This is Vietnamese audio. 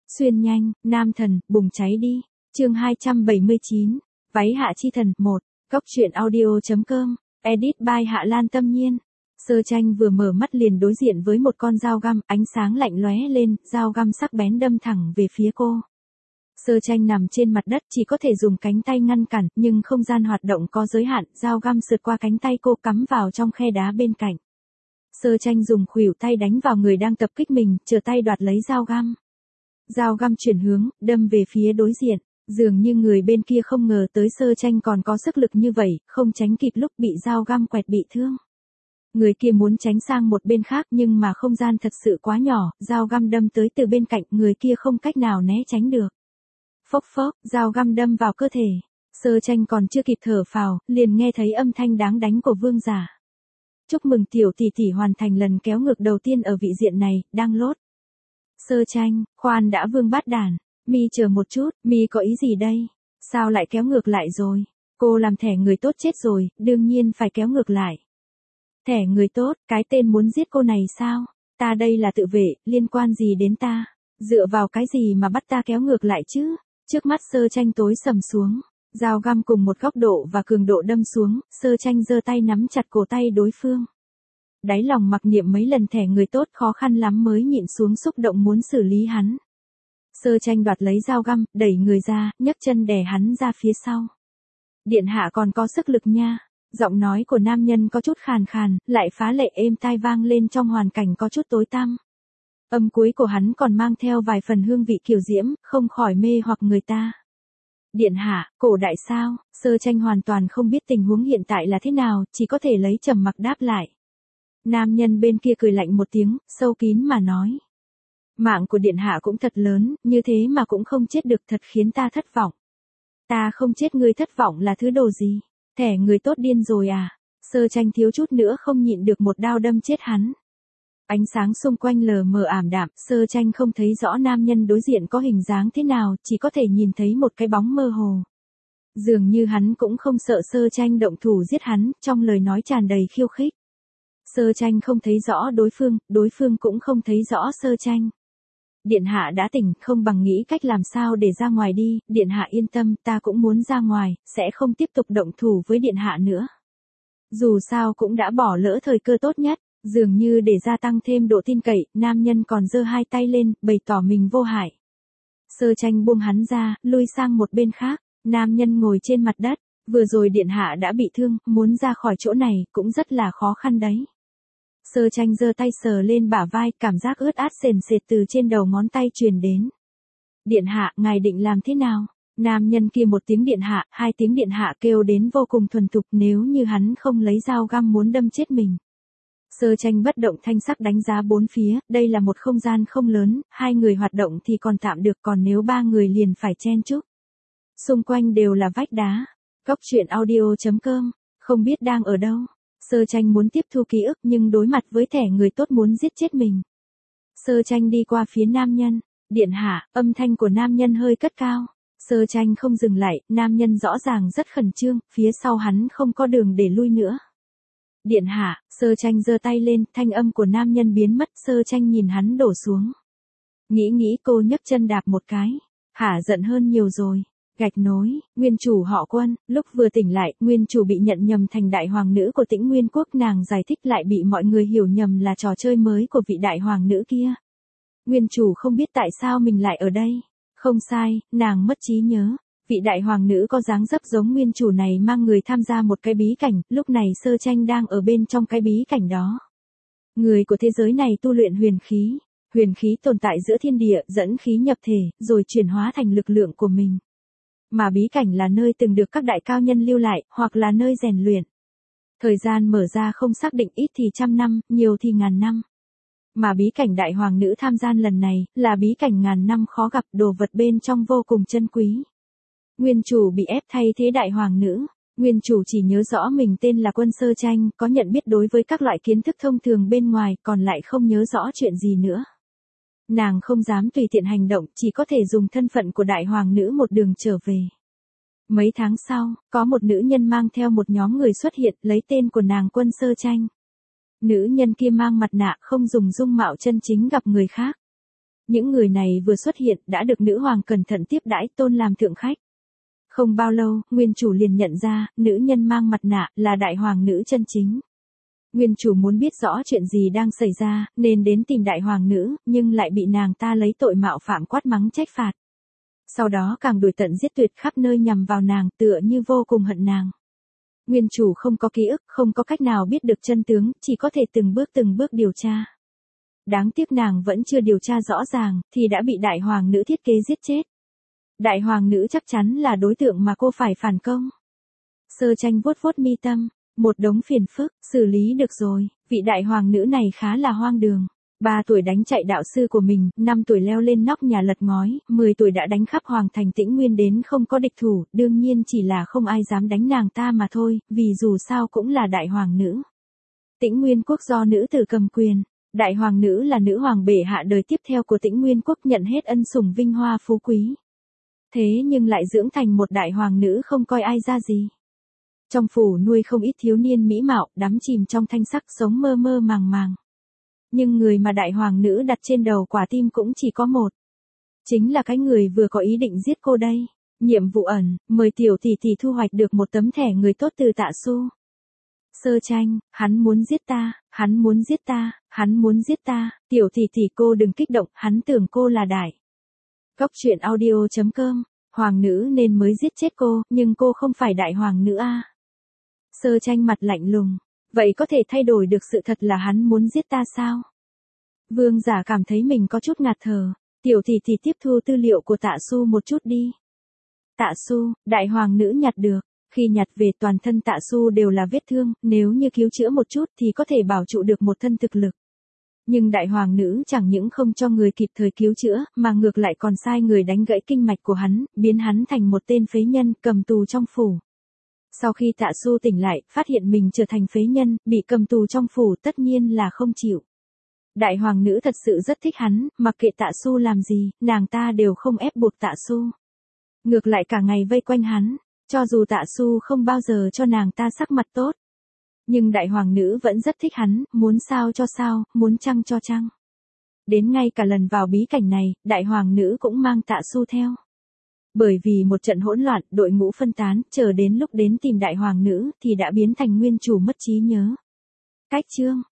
Xuyên nhanh, nam thần, bùng cháy đi. Chương 279, váy hạ chi thần 1, Góc truyện audio.com, edit by Hạ Lan Tâm Nhiên. Sơ Tranh vừa mở mắt liền đối diện với một con dao găm, ánh sáng lạnh lóe lên, dao găm sắc bén đâm thẳng về phía cô. Sơ Tranh nằm trên mặt đất chỉ có thể dùng cánh tay ngăn cản, nhưng không gian hoạt động có giới hạn, dao găm sượt qua cánh tay cô cắm vào trong khe đá bên cạnh. Sơ Tranh dùng khuỷu tay đánh vào người đang tập kích mình, trở tay đoạt lấy dao găm. Dao găm chuyển hướng, đâm về phía đối diện. Dường như người bên kia không ngờ tới Sơ Tranh còn có sức lực như vậy, không tránh kịp lúc bị dao găm quẹt bị thương. Người kia muốn tránh sang một bên khác nhưng mà không gian thật sự quá nhỏ, dao găm đâm tới từ bên cạnh, người kia không cách nào né tránh được. Phốc phốc, dao găm đâm vào cơ thể. Sơ Tranh còn chưa kịp thở phào, liền nghe thấy âm thanh đáng đánh của vương giả. Chúc mừng tiểu tỷ tỷ hoàn thành lần kéo ngược đầu tiên ở vị diện này, đang lốt. Sơ Tranh, khoan đã vương bát đản, mi chờ một chút, mi có ý gì đây? Sao lại kéo ngược lại rồi? Cô làm thẻ người tốt chết rồi, đương nhiên phải kéo ngược lại. Thẻ người tốt, cái tên muốn giết cô này sao? Ta đây là tự vệ, liên quan gì đến ta? Dựa vào cái gì mà bắt ta kéo ngược lại chứ? Trước mắt Sơ Tranh tối sầm xuống, dao găm cùng một góc độ và cường độ đâm xuống, Sơ Tranh giơ tay nắm chặt cổ tay đối phương. Đáy lòng mặc niệm mấy lần thẻ người tốt khó khăn lắm mới nhịn xuống xúc động muốn xử lý hắn. Sơ Tranh đoạt lấy dao găm, đẩy người ra, nhấc chân đè hắn ra phía sau. Điện hạ còn có sức lực nha. Giọng nói của nam nhân có chút khàn khàn, lại phá lệ êm tai vang lên trong hoàn cảnh có chút tối tăm. Âm cuối của hắn còn mang theo vài phần hương vị kiều diễm, không khỏi mê hoặc người ta. Điện hạ, cổ đại sao? Sơ Tranh hoàn toàn không biết tình huống hiện tại là thế nào, chỉ có thể lấy trầm mặc đáp lại. Nam nhân bên kia cười lạnh một tiếng, sâu kín mà nói. Mạng của điện hạ cũng thật lớn, như thế mà cũng không chết được, thật khiến ta thất vọng. Ta không chết ngươi thất vọng là thứ đồ gì? Thẻ người tốt điên rồi à? Sơ Tranh thiếu chút nữa không nhịn được một đao đâm chết hắn. Ánh sáng xung quanh lờ mờ ảm đạm, Sơ Tranh không thấy rõ nam nhân đối diện có hình dáng thế nào, chỉ có thể nhìn thấy một cái bóng mơ hồ. Dường như hắn cũng không sợ Sơ Tranh động thủ giết hắn, trong lời nói tràn đầy khiêu khích. Sơ Tranh không thấy rõ đối phương cũng không thấy rõ Sơ Tranh. Điện hạ đã tỉnh, không bằng nghĩ cách làm sao để ra ngoài đi, điện hạ yên tâm, ta cũng muốn ra ngoài, sẽ không tiếp tục động thủ với điện hạ nữa. Dù sao cũng đã bỏ lỡ thời cơ tốt nhất, dường như để gia tăng thêm độ tin cậy, nam nhân còn giơ hai tay lên, bày tỏ mình vô hại. Sơ Tranh buông hắn ra, lui sang một bên khác, nam nhân ngồi trên mặt đất, vừa rồi điện hạ đã bị thương, muốn ra khỏi chỗ này, cũng rất là khó khăn đấy. Sơ Tranh giơ tay sờ lên bả vai, cảm giác ướt át sền sệt từ trên đầu ngón tay truyền đến. Điện hạ, ngài định làm thế nào? Nam nhân kia một tiếng điện hạ, hai tiếng điện hạ kêu đến vô cùng thuần thục, nếu như hắn không lấy dao găm muốn đâm chết mình. Sơ Tranh bất động thanh sắc đánh giá bốn phía, đây là một không gian không lớn, hai người hoạt động thì còn tạm được, còn nếu ba người liền phải chen chúc. Xung quanh đều là vách đá. Góc truyện audio.com, không biết đang ở đâu. Sơ Tranh muốn tiếp thu ký ức nhưng đối mặt với thẻ người tốt muốn giết chết mình. Sơ Tranh đi qua phía nam nhân. Điện hạ, âm thanh của nam nhân hơi cất cao. Sơ Tranh không dừng lại, nam nhân rõ ràng rất khẩn trương, phía sau hắn không có đường để lui nữa. Điện hạ, Sơ Tranh giơ tay lên, thanh âm của nam nhân biến mất, Sơ Tranh nhìn hắn đổ xuống. Nghĩ cô nhấc chân đạp một cái. Hả giận hơn nhiều rồi. Gạch nối, nguyên chủ họ Quân, lúc vừa tỉnh lại, nguyên chủ bị nhận nhầm thành đại hoàng nữ của Tĩnh Nguyên quốc, nàng giải thích lại bị mọi người hiểu nhầm là trò chơi mới của vị đại hoàng nữ kia. Nguyên chủ không biết tại sao mình lại ở đây. Không sai, nàng mất trí nhớ. Vị đại hoàng nữ có dáng dấp giống nguyên chủ này mang người tham gia một cái bí cảnh, lúc này Sơ Tranh đang ở bên trong cái bí cảnh đó. Người của thế giới này tu luyện huyền khí. Huyền khí tồn tại giữa thiên địa, dẫn khí nhập thể, rồi chuyển hóa thành lực lượng của mình. Mà bí cảnh là nơi từng được các đại cao nhân lưu lại, hoặc là nơi rèn luyện. Thời gian mở ra không xác định, ít thì 100 năm, nhiều thì ngàn năm. Mà bí cảnh đại hoàng nữ tham gian lần này, là bí cảnh ngàn năm khó gặp, đồ vật bên trong vô cùng chân quý. Nguyên chủ bị ép thay thế đại hoàng nữ. Nguyên chủ chỉ nhớ rõ mình tên là Quân Sơ Tranh, có nhận biết đối với các loại kiến thức thông thường bên ngoài, còn lại không nhớ rõ chuyện gì nữa. Nàng không dám tùy tiện hành động, chỉ có thể dùng thân phận của đại hoàng nữ một đường trở về. Mấy tháng sau, có một nữ nhân mang theo một nhóm người xuất hiện, lấy tên của nàng Quân Sơ Tranh. Nữ nhân kia mang mặt nạ, không dùng dung mạo chân chính gặp người khác. Những người này vừa xuất hiện đã được nữ hoàng cẩn thận tiếp đãi tôn làm thượng khách. Không bao lâu, nguyên chủ liền nhận ra, nữ nhân mang mặt nạ là đại hoàng nữ chân chính. Nguyên chủ muốn biết rõ chuyện gì đang xảy ra, nên đến tìm đại hoàng nữ, nhưng lại bị nàng ta lấy tội mạo phạm quát mắng trách phạt. Sau đó càng đuổi tận giết tuyệt khắp nơi nhằm vào nàng, tựa như vô cùng hận nàng. Nguyên chủ không có ký ức, không có cách nào biết được chân tướng, chỉ có thể từng bước điều tra. Đáng tiếc nàng vẫn chưa điều tra rõ ràng, thì đã bị đại hoàng nữ thiết kế giết chết. Đại hoàng nữ chắc chắn là đối tượng mà cô phải phản công. Sơ tranh vuốt vuốt mi tâm, một đống phiền phức, xử lý được rồi, vị đại hoàng nữ này khá là hoang đường. 3 tuổi đánh chạy đạo sư của mình, 5 tuổi leo lên nóc nhà lật ngói, 10 tuổi đã đánh khắp hoàng thành Tĩnh Nguyên đến không có địch thủ, đương nhiên chỉ là không ai dám đánh nàng ta mà thôi, vì dù sao cũng là đại hoàng nữ. Tĩnh Nguyên quốc do nữ tử cầm quyền, đại hoàng nữ là nữ hoàng bệ hạ đời tiếp theo của Tĩnh Nguyên quốc, nhận hết ân sủng vinh hoa phú quý. Thế nhưng lại dưỡng thành một đại hoàng nữ không coi ai ra gì. Trong phủ nuôi không ít thiếu niên mỹ mạo, đắm chìm trong thanh sắc sống mơ mơ màng màng. Nhưng người mà đại hoàng nữ đặt trên đầu quả tim cũng chỉ có một. Chính là cái người vừa có ý định giết cô đây. Nhiệm vụ ẩn, mời tiểu tỷ tỷ thu hoạch được một tấm thẻ người tốt từ Tạ Su. Sơ tranh, hắn muốn giết ta, hắn muốn giết ta, hắn muốn giết ta, tiểu tỷ tỷ cô đừng kích động, hắn tưởng cô là đại. Góc truyện audio.com, hoàng nữ nên mới giết chết cô, nhưng cô không phải đại hoàng nữ a. Sơ tranh mặt lạnh lùng. Vậy có thể thay đổi được sự thật là hắn muốn giết ta sao? Vương giả cảm thấy mình có chút ngạt thở. Tiểu tỷ tỷ tiếp thu tư liệu của Tạ Su một chút đi. Tạ Su, đại hoàng nữ nhặt được. Khi nhặt về toàn thân Tạ Su đều là vết thương, nếu như cứu chữa một chút thì có thể bảo trụ được một thân thực lực. Nhưng đại hoàng nữ chẳng những không cho người kịp thời cứu chữa, mà ngược lại còn sai người đánh gãy kinh mạch của hắn, biến hắn thành một tên phế nhân cầm tù trong phủ. Sau khi Tạ Su tỉnh lại, phát hiện mình trở thành phế nhân, bị cầm tù trong phủ, tất nhiên là không chịu. Đại hoàng nữ thật sự rất thích hắn, mặc kệ Tạ Su làm gì, nàng ta đều không ép buộc Tạ Su. Ngược lại cả ngày vây quanh hắn, cho dù Tạ Su không bao giờ cho nàng ta sắc mặt tốt. Nhưng đại hoàng nữ vẫn rất thích hắn, muốn sao cho sao, muốn chăng cho chăng. Đến ngay cả lần vào bí cảnh này, đại hoàng nữ cũng mang Tạ Su theo. Bởi vì một trận hỗn loạn, đội ngũ phân tán, chờ đến lúc đến tìm đại hoàng nữ thì đã biến thành nguyên chủ mất trí nhớ. Cách chương